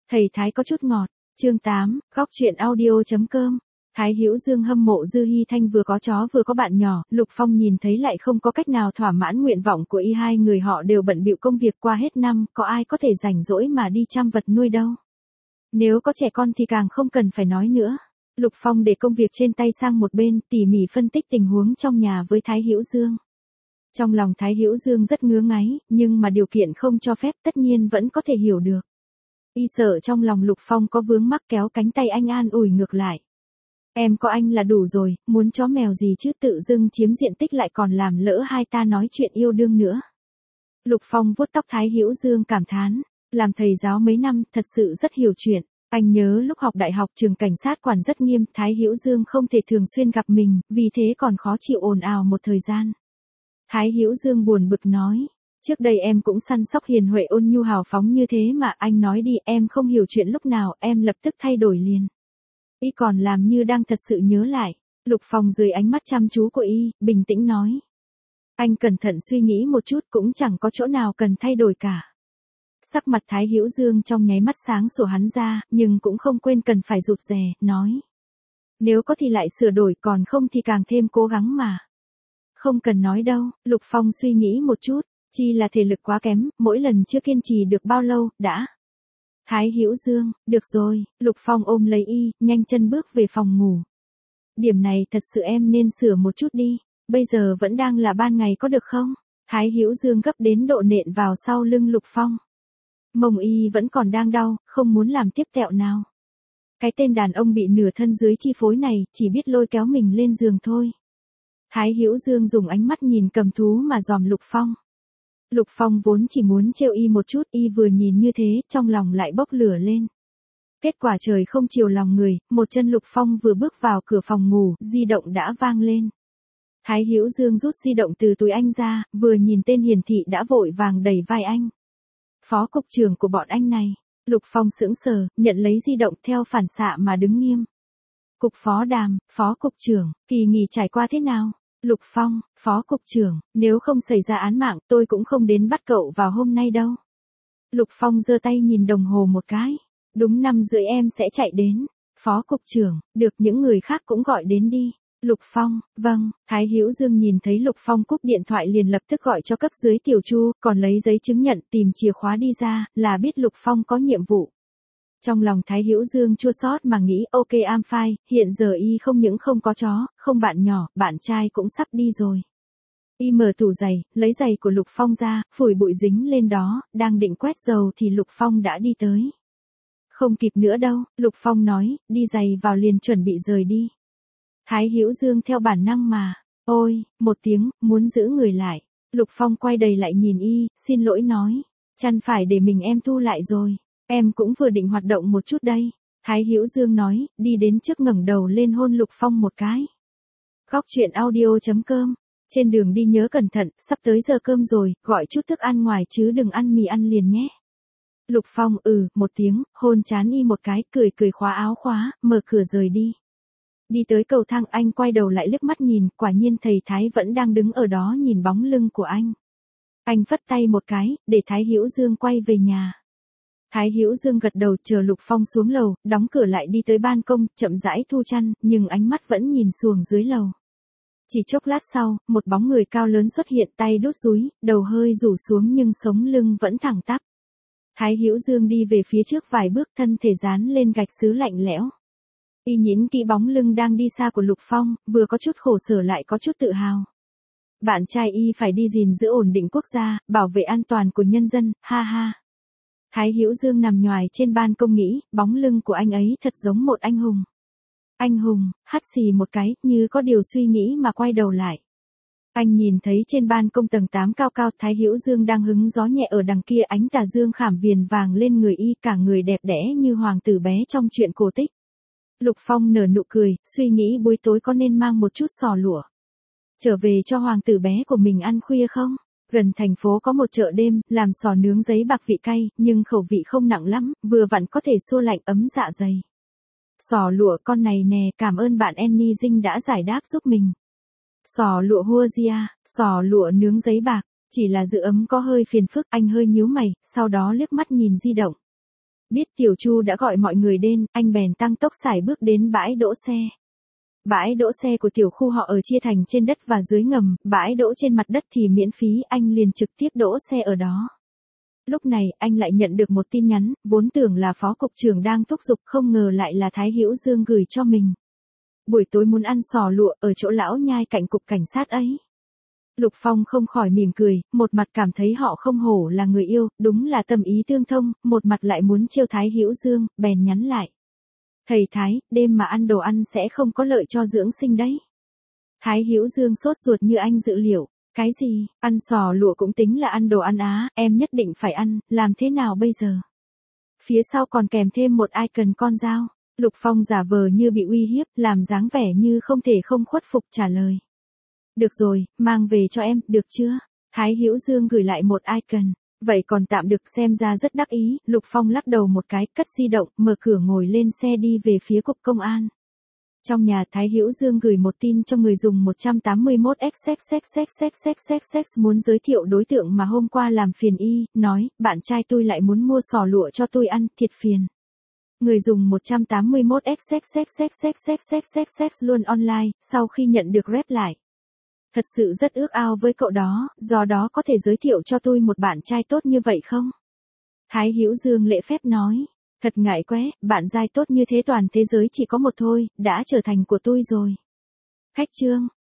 Thầy Thái có chút ngọt. Chương 8, góc truyện audio.com. Thái Hữu Dương hâm mộ Dư Hi Thanh vừa có chó vừa có bạn nhỏ, Lục Phong nhìn thấy lại không có cách nào thỏa mãn nguyện vọng của y, hai người họ đều bận bịu công việc qua hết năm, có ai có thể rảnh rỗi mà đi chăm vật nuôi đâu. Nếu có trẻ con thì càng không cần phải nói nữa. Lục Phong để công việc trên tay sang một bên, tỉ mỉ phân tích tình huống trong nhà với Thái Hữu Dương. Trong lòng Thái Hữu Dương rất ngứa ngáy, nhưng mà điều kiện không cho phép tất nhiên vẫn có thể hiểu được. Y sợ trong lòng Lục Phong có vướng mắc, kéo cánh tay anh an ủi ngược lại. Em có anh là đủ rồi, muốn chó mèo gì chứ, tự dưng chiếm diện tích lại còn làm lỡ hai ta nói chuyện yêu đương nữa. Lục Phong vuốt tóc Thái Hữu Dương cảm thán, làm thầy giáo mấy năm thật sự rất hiểu chuyện. Anh nhớ lúc học đại học trường cảnh sát quản rất nghiêm, Thái Hữu Dương không thể thường xuyên gặp mình, vì thế còn khó chịu ồn ào một thời gian. Thái Hữu Dương buồn bực nói, trước đây em cũng săn sóc hiền huệ ôn nhu hào phóng như thế mà, anh nói đi, em không hiểu chuyện lúc nào, em lập tức thay đổi liền. Y còn làm như đang thật sự nhớ lại. Lục Phong dưới ánh mắt chăm chú của Y, bình tĩnh nói. Anh cẩn thận suy nghĩ một chút, cũng chẳng có chỗ nào cần thay đổi cả. Sắc mặt Thái Hữu Dương trong nháy mắt sáng sủa hắn ra, nhưng cũng không quên cần phải rụt rè, nói. Nếu có thì lại sửa đổi, còn không thì càng thêm cố gắng mà. Không cần nói đâu, Lục Phong suy nghĩ một chút, chi là thể lực quá kém, mỗi lần chưa kiên trì được bao lâu, đã. Thái Hữu Dương, được rồi, Lục Phong ôm lấy Y, nhanh chân bước về phòng ngủ. Điểm này thật sự em nên sửa một chút đi, bây giờ vẫn đang là ban ngày có được không? Thái Hữu Dương gấp đến độ nện vào sau lưng Lục Phong. Mông Y vẫn còn đang đau, không muốn làm tiếp tẹo nào. Cái tên đàn ông bị nửa thân dưới chi phối này, chỉ biết lôi kéo mình lên giường thôi. Thái Hữu Dương dùng ánh mắt nhìn cầm thú mà dòm Lục Phong. Lục Phong vốn chỉ muốn trêu Y một chút, Y vừa nhìn như thế, trong lòng lại bốc lửa lên. Kết quả trời không chiều lòng người, một chân Lục Phong vừa bước vào cửa phòng ngủ, di động đã vang lên. Thái Hữu Dương rút di động từ túi anh ra, vừa nhìn tên hiển thị đã vội vàng đẩy vai anh. Phó cục trưởng của bọn anh này. Lục Phong sững sờ, nhận lấy di động theo phản xạ mà đứng nghiêm. Cục Phó Đàm, Phó cục trưởng, kỳ nghỉ trải qua thế nào? Lục Phong, Phó cục trưởng, nếu không xảy ra án mạng, tôi cũng không đến bắt cậu vào hôm nay đâu. Lục Phong giơ tay nhìn đồng hồ một cái. Đúng 5:30 em sẽ chạy đến. Phó cục trưởng, được, những người khác cũng gọi đến đi. Lục Phong, vâng. Thái Hữu Dương nhìn thấy Lục Phong cúp điện thoại liền lập tức gọi cho cấp dưới Tiểu Chu, còn lấy giấy chứng nhận tìm chìa khóa đi ra, là biết Lục Phong có nhiệm vụ. Trong lòng Thái Hữu Dương chua xót mà nghĩ, ok I'm fine, hiện giờ Y không những không có chó, không bạn nhỏ, bạn trai cũng sắp đi rồi. Y mở tủ giày, lấy giày của Lục Phong ra, phủi bụi dính lên đó, đang định quét dầu thì Lục Phong đã đi tới. Không kịp nữa đâu, Lục Phong nói, đi giày vào liền chuẩn bị rời đi. Thái Hữu Dương theo bản năng mà, ôi, một tiếng, muốn giữ người lại. Lục Phong quay đầy lại nhìn Y, xin lỗi nói, chăn phải để mình em thu lại rồi, em cũng vừa định hoạt động một chút đây. Thái Hữu Dương nói, đi đến trước ngẩng đầu lên hôn Lục Phong một cái. Góc truyện audio.com. Trên đường đi nhớ cẩn thận, sắp tới giờ cơm rồi, gọi chút thức ăn ngoài chứ đừng ăn mì ăn liền nhé. Lục Phong một tiếng, hôn chán Y một cái, cười cười khóa áo khóa, mở cửa rời đi. Đi tới cầu thang anh quay đầu lại liếc mắt nhìn, quả nhiên thầy Thái vẫn đang đứng ở đó nhìn bóng lưng của anh. Anh phất tay một cái, để Thái Hữu Dương quay về nhà. Thái Hữu Dương gật đầu chờ Lục Phong xuống lầu, đóng cửa lại đi tới ban công, chậm rãi thu chăn, nhưng ánh mắt vẫn nhìn xuồng dưới lầu. Chỉ chốc lát sau, một bóng người cao lớn xuất hiện, tay đút dúi, đầu hơi rủ xuống nhưng sống lưng vẫn thẳng tắp. Thái Hữu Dương đi về phía trước vài bước, thân thể dán lên gạch sứ lạnh lẽo. Y nhín kỹ bóng lưng đang đi xa của Lục Phong, vừa có chút khổ sở lại có chút tự hào. Bạn trai Y phải đi gìn giữ ổn định quốc gia, bảo vệ an toàn của nhân dân, ha ha. Thái Hữu Dương nằm nhoài trên ban công nghĩ, bóng lưng của anh ấy thật giống một anh hùng. Anh hùng, hắt xì một cái, như có điều suy nghĩ mà quay đầu lại. Anh nhìn thấy trên ban công tầng 8 cao cao, Thái Hữu Dương đang hứng gió nhẹ ở đằng kia, ánh tà dương khảm viền vàng lên người Y, cả người đẹp đẽ như hoàng tử bé trong truyện cổ tích. Lục Phong nở nụ cười, suy nghĩ buổi tối có nên mang một chút sò lụa trở về cho hoàng tử bé của mình ăn khuya không? Gần thành phố có một chợ đêm, làm sò nướng giấy bạc vị cay, nhưng khẩu vị không nặng lắm, vừa vặn có thể xua lạnh ấm dạ dày. Sò lụa con này nè, cảm ơn bạn Annie Dinh đã giải đáp giúp mình. Sò lụa Huazia, sò lụa nướng giấy bạc, chỉ là giữ ấm có hơi phiền phức, anh hơi nhíu mày, sau đó liếc mắt nhìn di động. Biết Tiểu Chu đã gọi mọi người đến, anh bèn tăng tốc sải bước đến bãi đỗ xe. Bãi đỗ xe của tiểu khu họ ở chia thành trên đất và dưới ngầm, bãi đỗ trên mặt đất thì miễn phí, anh liền trực tiếp đỗ xe ở đó. Lúc này, anh lại nhận được một tin nhắn, vốn tưởng là phó cục trưởng đang thúc giục, không ngờ lại là Thái Hữu Dương gửi cho mình. Buổi tối muốn ăn sò lụa ở chỗ lão nhai cạnh cục cảnh sát ấy. Lục Phong không khỏi mỉm cười, một mặt cảm thấy họ không hổ là người yêu, đúng là tâm ý tương thông, một mặt lại muốn trêu Thái Hữu Dương, bèn nhắn lại. Thầy Thái, đêm mà ăn đồ ăn sẽ không có lợi cho dưỡng sinh đấy. Thái Hữu Dương sốt ruột như anh dự liệu. Cái gì, ăn sò lụa cũng tính là ăn đồ ăn á, em nhất định phải ăn, làm thế nào bây giờ? Phía sau còn kèm thêm một icon con dao. Lục Phong giả vờ như bị uy hiếp, làm dáng vẻ như không thể không khuất phục trả lời. Được rồi, mang về cho em, được chưa? Thái Hữu Dương gửi lại một icon. Vậy còn tạm được, xem ra rất đắc ý. Lục Phong lắc đầu một cái, cất di động, mở cửa ngồi lên xe đi về phía cục công an. Trong nhà, Thái Hữu Dương gửi một tin cho người dùng 181xxxxxxxxx muốn giới thiệu đối tượng mà hôm qua làm phiền y, nói, bạn trai tôi lại muốn mua sò lụa cho tôi ăn, thiệt phiền. Người dùng 181xxxxxxxxxxx luôn online, sau khi nhận được rep lại. Thật sự rất ước ao với cậu đó, do đó có thể giới thiệu cho tôi một bạn trai tốt như vậy không? Thái Hữu Dương lễ phép nói. Thật ngại quá, bạn trai tốt như thế toàn thế giới chỉ có một thôi, đã trở thành của tôi rồi. Khách trương,